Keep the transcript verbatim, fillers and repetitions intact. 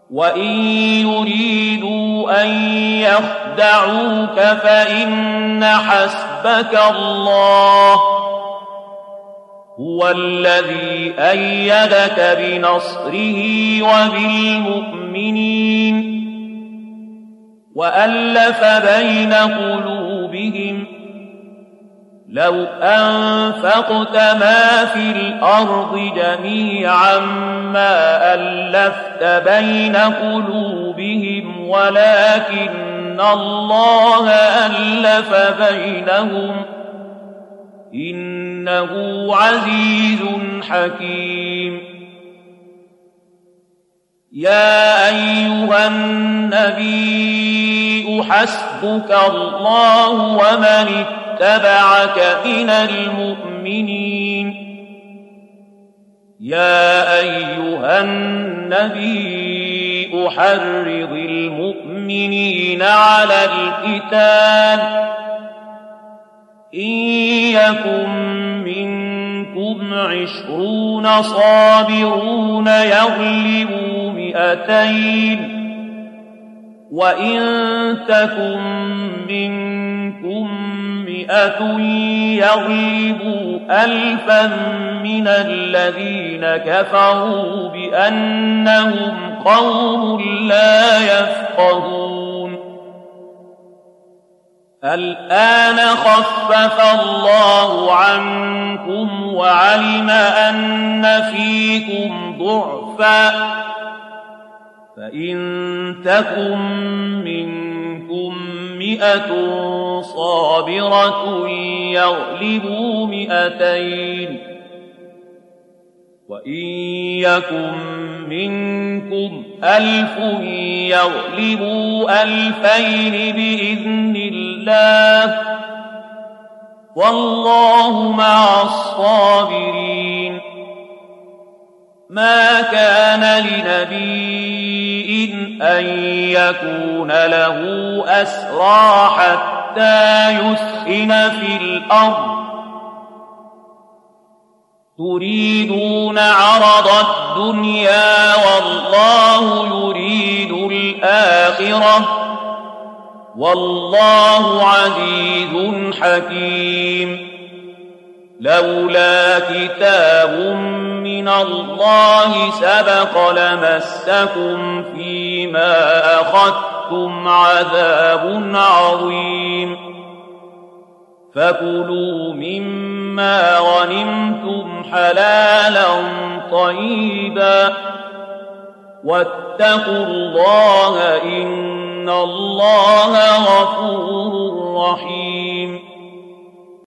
وإن يريدوا أن يخدعوك فإن حسبك الله هو الذي أيدك بنصره وبالمؤمنين وألف بين قلوبهم لو أنفقت ما في الأرض جميعا ما ألفت بين قلوبهم ولكن الله ألف بينهم إنه عزيز حكيم. يا أيها النبي حسبك الله ومن اتبعك من المؤمنين. يا أيها النبي حرض المؤمنين على القتال إن يكن منكم عشرون صابرون يغلبوا مئتين وإن تكن منكم مئة يغلبوا ألفا من الذين كفروا بأنهم قوم لا يفقهون. الآن خفف الله عنكم وعلم أن فيكم ضعفا فإن تكن منكم مئة صابرة يغلبوا مئتين وإن يكن منكم ألف يغلبوا ألفين بإذن الله والله مع الصابرين. ما كان لنبي أن يكون له أسرى حتى يثخن في الأرض تريدون عرض الدنيا والله يريد الآخرة والله عزيز حكيم. لولا كتاب من الله سبق لمسكم فيما أخذتم عذاب عظيم فكلوا مما غنمتم حلالا طيبا واتقوا الله إن الله غفور رحيم.